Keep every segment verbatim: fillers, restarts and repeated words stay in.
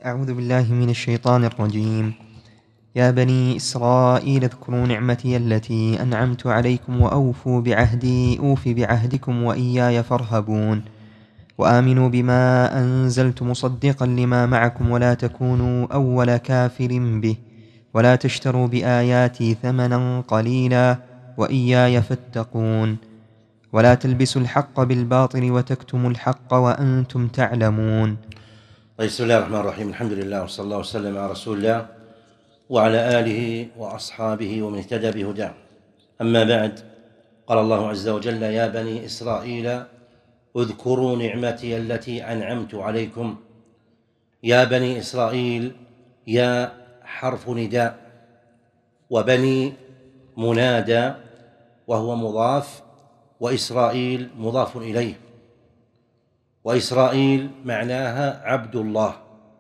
أعوذ بالله من الشيطان الرجيم. يا بني إسرائيل اذكروا نعمتي التي أنعمت عليكم وأوفوا بعهدي أوف بعهدكم وإياي فارهبون وآمنوا بما أنزلت مصدقا لما معكم ولا تكونوا أول كافر به ولا تشتروا بآياتي ثمنا قليلا وإياي فاتقون ولا تلبسوا الحق بالباطل وتكتموا الحق وأنتم تعلمون. طيب، بسم الله الرحمن الرحيم. الحمد لله وصلى الله وسلم على رسول الله وعلى آله وأصحابه ومن اهتدى بهداه. أما بعد، قال الله عز وجل: يا بني إسرائيل اذكروا نعمتي التي أنعمت عليكم. يا بني إسرائيل، يا حرف نداء، وبني منادى وهو مضاف، وإسرائيل مضاف إليه. وإسرائيل معناها عبد الله،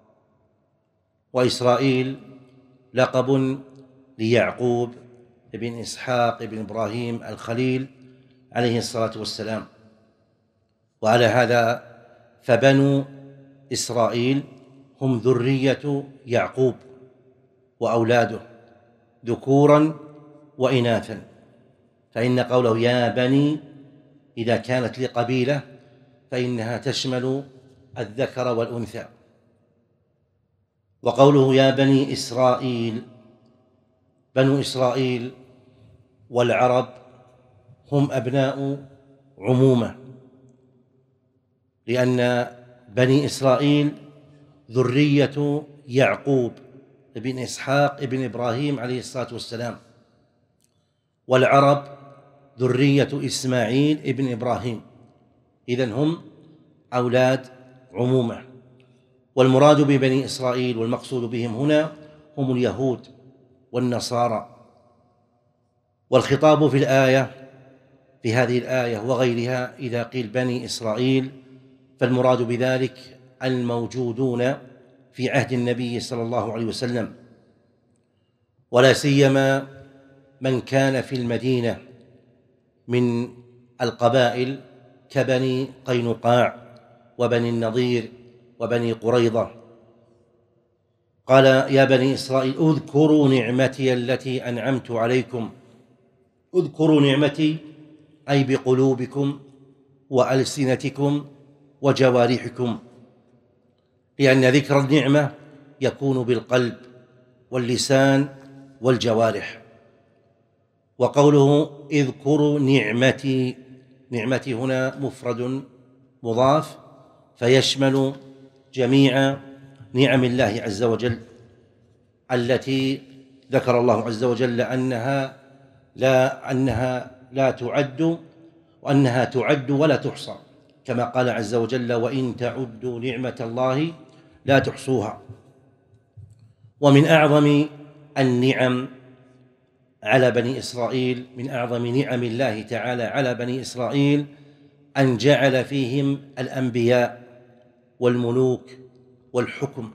وإسرائيل لقب ليعقوب ابن إسحاق ابن إبراهيم الخليل عليه الصلاة والسلام. وعلى هذا فبنو إسرائيل هم ذرية يعقوب وأولاده ذكورا وإناثا، فإن قوله يا بني إذا كانت لقبيلة فإنها تشمل الذكر والأنثى. وقوله يا بني إسرائيل، بنو إسرائيل والعرب هم أبناء عمومة، لأن بني إسرائيل ذرية يعقوب ابن إسحاق ابن إبراهيم عليه الصلاة والسلام، والعرب ذرية إسماعيل ابن إبراهيم، إذن هم أولاد عمومة. والمراد ببني إسرائيل والمقصود بهم هنا هم اليهود والنصارى. والخطاب في الآية في هذه الآية وغيرها إذا قيل بني إسرائيل فالمراد بذلك الموجودون في عهد النبي صلى الله عليه وسلم، ولا سيما من كان في المدينة من القبائل كبني قينقاع وبني النضير وبني قريظة. قال يا بني إسرائيل اذكروا نعمتي التي أنعمت عليكم. اذكروا نعمتي أي بقلوبكم وألسنتكم وجوارحكم، لأن ذكر النعمة يكون بالقلب واللسان والجوارح. وقوله اذكروا نعمتي، نعمتي هنا مفرد مضاف فيشمل جميع نعم الله عز وجل التي ذكر الله عز وجل أنها لا أنها لا تعد وأنها تعد ولا تحصى، كما قال عز وجل: وإن تعدوا نعمة الله لا تحصوها. ومن أعظم النعم على بني إسرائيل، من أعظم نعم الله تعالى على بني إسرائيل أن جعل فيهم الأنبياء والملوك والحكم،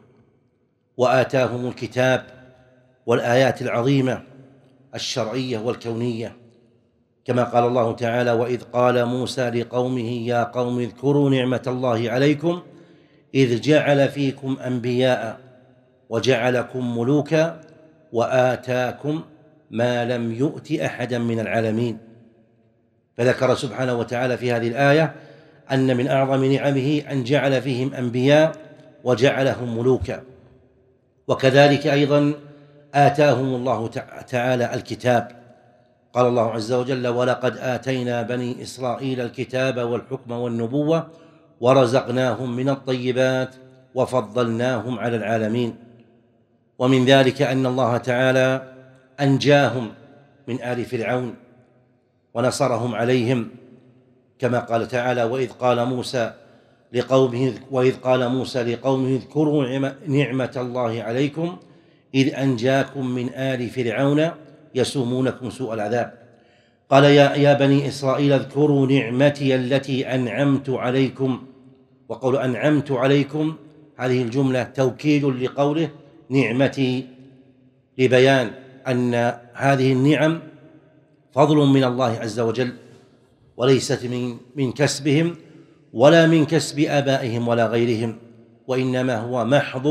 وآتاهم الكتاب والآيات العظيمة الشرعية والكونية، كما قال الله تعالى: وإذ قال موسى لقومه يا قوم اذكروا نعمة الله عليكم إذ جعل فيكم أنبياء وجعلكم ملوكا وآتاكم ما لم يؤت أحدا من العالمين. فذكر سبحانه وتعالى في هذه الآية أن من أعظم نعمه أن جعل فيهم أنبياء وجعلهم ملوكا، وكذلك أيضا آتاهم الله تعالى الكتاب. قال الله عز وجل: ولقد آتينا بني إسرائيل الكتاب والحكم والنبوة ورزقناهم من الطيبات وفضلناهم على العالمين. ومن ذلك أن الله تعالى أنجاهم من آل فرعون ونصرهم عليهم، كما قال تعالى: وإذ قال موسى لقومه وإذ قال موسى لقومه اذكروا نعمة الله عليكم إذ أنجاكم من آل فرعون يسومونكم سوء العذاب. قال يا, يا بني إسرائيل اذكروا نعمتي التي أنعمت عليكم. وقول أنعمت عليكم هذه الجملة توكيد لقوله نعمتي، لبيان أن هذه النعم فضل من الله عز وجل، وليست من من كسبهم ولا من كسب آبائهم ولا غيرهم، وإنما هو محض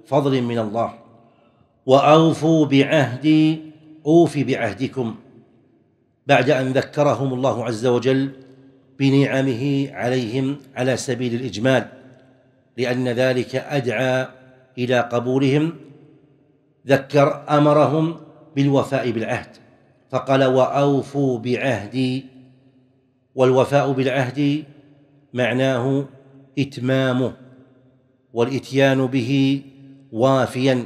فضل من الله. وأوفوا بعهدي أوف بعهدكم، بعد أن ذكرهم الله عز وجل بنعمه عليهم على سبيل الإجمال، لأن ذلك أدعى إلى قبولهم. ذكر أمرهم بالوفاء بالعهد فقال وأوفوا بعهدي، والوفاء بالعهد معناه إتمامه والإتيان به وافيا،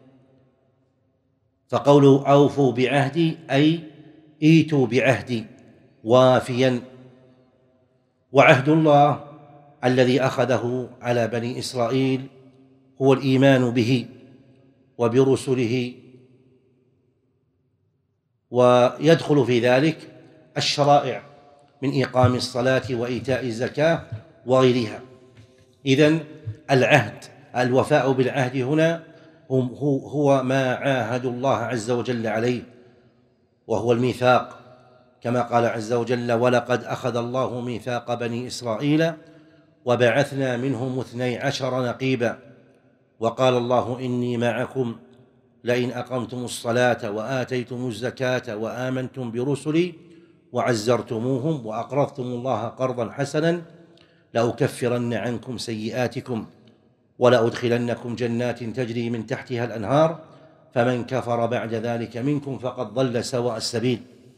فقوله أوفوا بعهدي أي إيتوا بعهدي وافيا. وعهد الله الذي أخذه على بني إسرائيل هو الإيمان به وبرسله، ويدخل في ذلك الشرائع من إقام الصلاة وإيتاء الزكاة وغيرها. إذن العهد، الوفاء بالعهد هنا هو ما عاهدوا الله عز وجل عليه، وهو الميثاق، كما قال عز وجل ولقد أخذ الله ميثاق بني إسرائيل وبعثنا منهم اثني عشر نقيبا وقال الله إني معكم لئن أقمتم الصلاة وآتيتم الزكاة وآمنتم برسلي وعزرتموهم وأقرضتم الله قرضا حسنا لأكفرن عنكم سيئاتكم ولأدخلنكم جنات تجري من تحتها الأنهار فمن كفر بعد ذلك منكم فقد ضل سواء السبيل.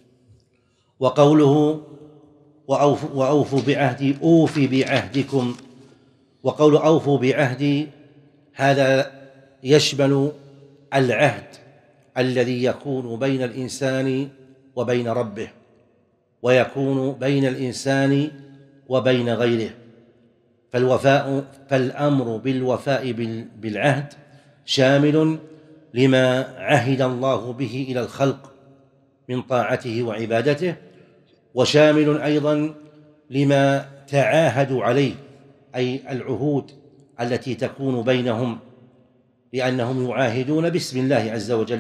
وقوله وأوفوا, وأوفوا بعهدي أوف بعهدكم، وقول أوفوا بعهدي هذا يشمل العهد الذي يكون بين الإنسان وبين ربه، ويكون بين الإنسان وبين غيره. فالوفاء فالأمر بالوفاء بالعهد شامل لما عهد الله به إلى الخلق من طاعته وعبادته، وشامل أيضا لما تعاهدوا عليه، أي العهود التي تكون بينهم، لأنهم يعاهدون باسم الله عز وجل.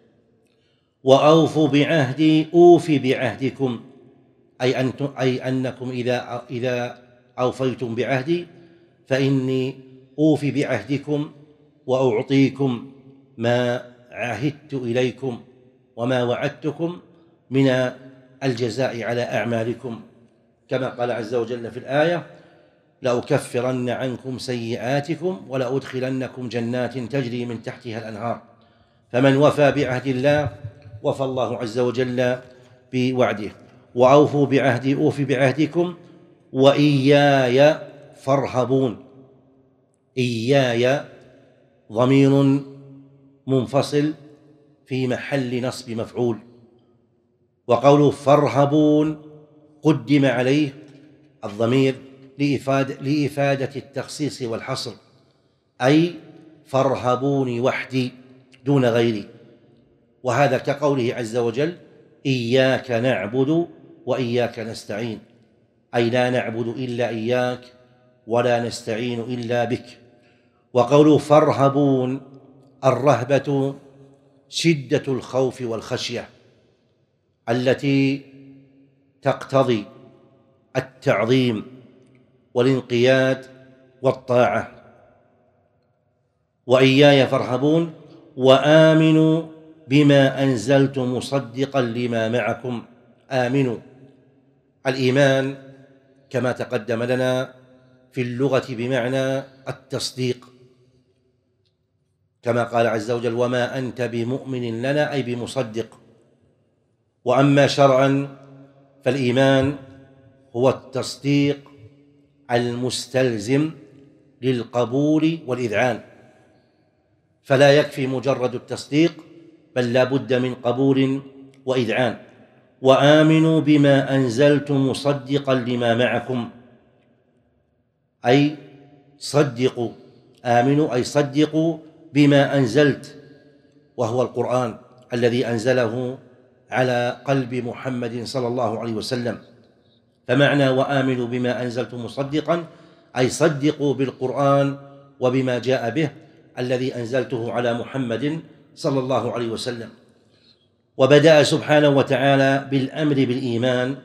وأوفوا بعهدي أوف بعهدكم، أي, أنتم أي أنكم إذا, إذا أوفيتم بعهدي فإني أوفي بعهدكم وأعطيكم ما عهدت إليكم وما وعدتكم من الجزاء على أعمالكم، كما قال عز وجل في الآية لأكفرن عنكم سيئاتكم ولأدخلنكم جنات تجري من تحتها الأنهار. فمن وفى بعهد الله وفى الله عز وجل بوعده. وأوفوا بعهدي أوف بعهدكم وإياي فارهبون. إياي ضمير منفصل في محل نصب مفعول، وقوله فارهبون قدم عليه الضمير لإفادة, لإفادة التخصيص والحصر، أي فارهبوني وحدي دون غيري. وهذا كقوله عز وجل إياك نعبد وإياك نستعين، أي لا نعبد إلا إياك ولا نستعين إلا بك. وقوله فارهبون الرهبة شدة الخوف والخشية التي تقتضي التعظيم والانقياد والطاعة. وإياي فارهبون وآمنوا بما أنزلت مصدقا لما معكم. آمنوا، الإيمان كما تقدم لنا في اللغة بمعنى التصديق، كما قال عز وجل وما أنت بمؤمن لنا أي بمصدق. وأما شرعا فالإيمان هو التصديق المستلزم للقبول والإذعان، فلا يكفي مجرد التصديق بل لا بد من قبول وإذعان. وآمنوا بما أنزلت مصدقا لما معكم، أي صدقوا، آمنوا أي صدقوا بما أنزلت، وهو القرآن الذي أنزله على قلب محمد صلى الله عليه وسلم. فمعنى وآمنوا بما أنزلت مصدقا أي صدقوا بالقرآن وبما جاء به الذي أنزلته على محمد صلى الله عليه وسلم. وبدأ سبحانه وتعالى بالأمر بالإيمان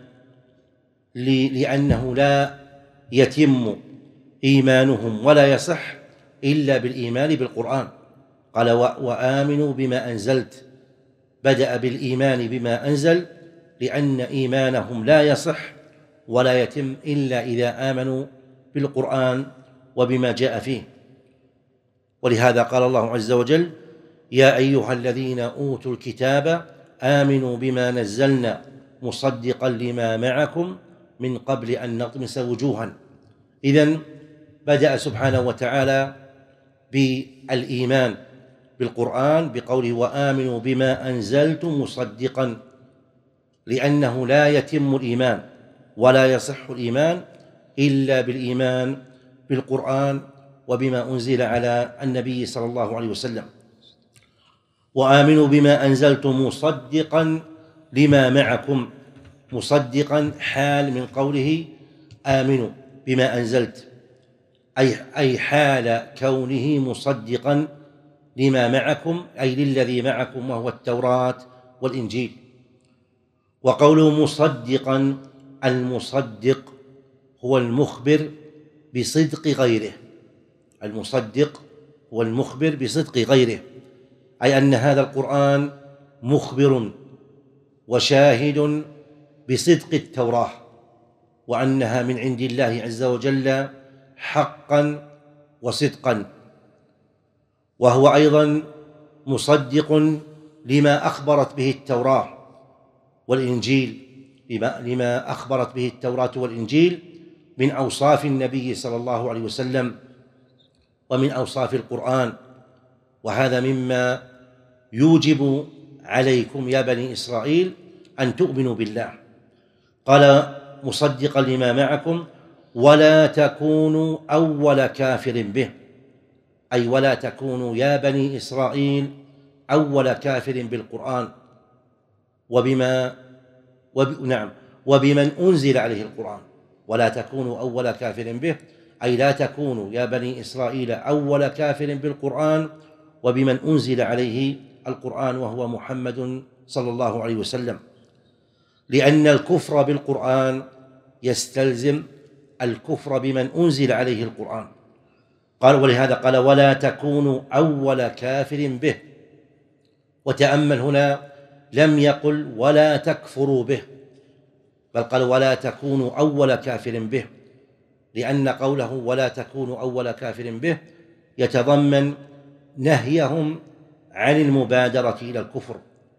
لأنه لا يتم إيمانهم ولا يصح إلا بالإيمان بالقرآن، قال وآمنوا بما أنزلت، بدأ بالإيمان بما أنزل لأن إيمانهم لا يصح ولا يتم إلا إذا آمنوا بالقرآن وبما جاء فيه. ولهذا قال الله عز وجل يا أيها الذين أوتوا الكتاب آمنوا بما نزلنا مصدقا لما معكم من قبل أن نطمس وجوها. إذن بدأ سبحانه وتعالى بالإيمان بالقرآن بقوله وآمنوا بما أنزلت مصدقا، لأنه لا يتم الإيمان ولا يصح الإيمان إلا بالإيمان بالقرآن وبما أنزل على النبي صلى الله عليه وسلم. وآمنوا بما أنزلت مصدقا لما معكم، مصدقا حال من قوله آمنوا بما أنزلت، أي أي حال كونه مصدقا لما معكم، أي للذي معكم وهو التوراة والإنجيل. وقوله مصدقا، المصدق هو المخبر بصدق غيره، المصدق هو المخبر بصدق غيره، أي أن هذا القرآن مخبر وشاهد بصدق التوراة وأنها من عند الله عز وجل حقا وصدقا. وهو أيضا مصدق لما أخبرت به التوراة والإنجيل، لما, لما أخبرت به التوراة والإنجيل من أوصاف النبي صلى الله عليه وسلم ومن أوصاف القرآن. وهذا مما يوجب عليكم يا بني إسرائيل أن تؤمنوا بالله. قال مصدقا لما معكم ولا تكونوا أول كافر به، أي ولا تكونوا يا بني إسرائيل أول كافر بالقرآن وبما وب... نعم وبمن أنزل عليه القرآن. ولا تكونوا أول كافر به، أي لا تكونوا يا بني إسرائيل أول كافر بالقرآن وبمن أنزل عليه القرآن وهو محمد صلى الله عليه وسلم، لأن الكفر بالقرآن يستلزم الكفر بمن أنزل عليه القرآن. قال ولهذا قال ولا تكونوا أول كافر به. وتأمل هنا لم يقل ولا تكفروا به، بل قال ولا تكونوا أول كافر به، لأن قوله ولا تكونوا أول كافر به يتضمن نهيهم عن المبادرة إلى الكفر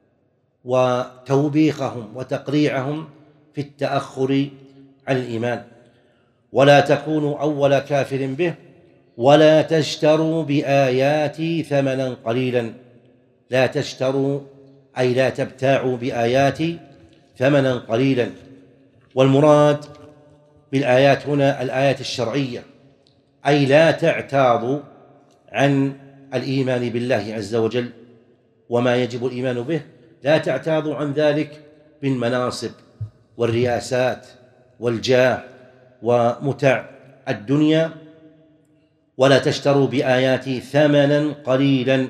وتوبيخهم وتقريعهم في التأخر عن الإيمان. ولا تكونوا أول كافر به ولا تشتروا بآياتي ثمنا قليلا. لا تشتروا أي لا تبتاعوا بآياتي ثمنا قليلا. والمراد بالآيات هنا الآيات الشرعية، أي لا تعتاضوا عن الإيمان بالله عز وجل وما يجب الإيمان به، لا تعتاضوا عن ذلك بالمناصب والرياسات والجاه ومتع الدنيا. ولا تشتروا بآياتي ثمنا قليلا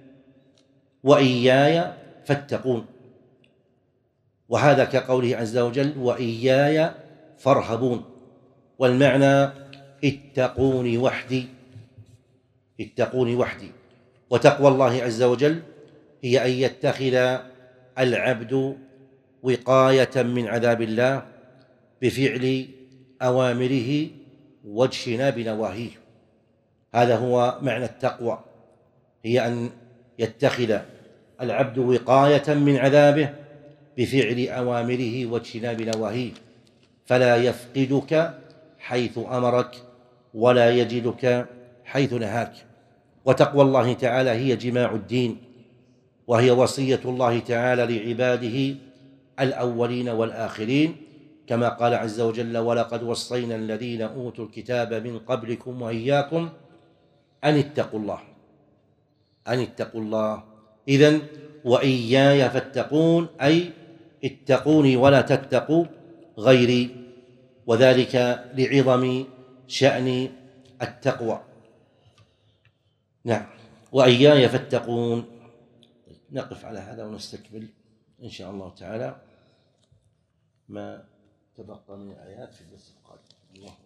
وإياي فاتقون. وهذا كقوله عز وجل وإياي فارهبون، والمعنى اتقوني وحدي، اتقوني وحدي. وتقوى الله عز وجل هي أن يتخذ العبد وقاية من عذاب الله بفعل أوامره واجتناب نواهيه. هذا هو معنى التقوى، هي أن يتخذ العبد وقاية من عذابه بفعل أوامره واجتناب نواهيه، فلا يفقدك حيث أمرك ولا يجدك حيث نهاك. وتقوى الله تعالى هي جماع الدين، وهي وصية الله تعالى لعباده الأولين والآخرين، كما قال عز وجل ولقد وصينا الذين أوتوا الكتاب من قبلكم وإياكم أن اتقوا الله، أن اتقوا الله. إذن وإياي فاتقون، أي اتقوني ولا تتقوا غيري، وذلك لعظم شأن التقوى. نعم وإياي فاتقون. نقف على هذا ونستكمل إن شاء الله تعالى ما تبقى من الآيات في الدرس القادم. الله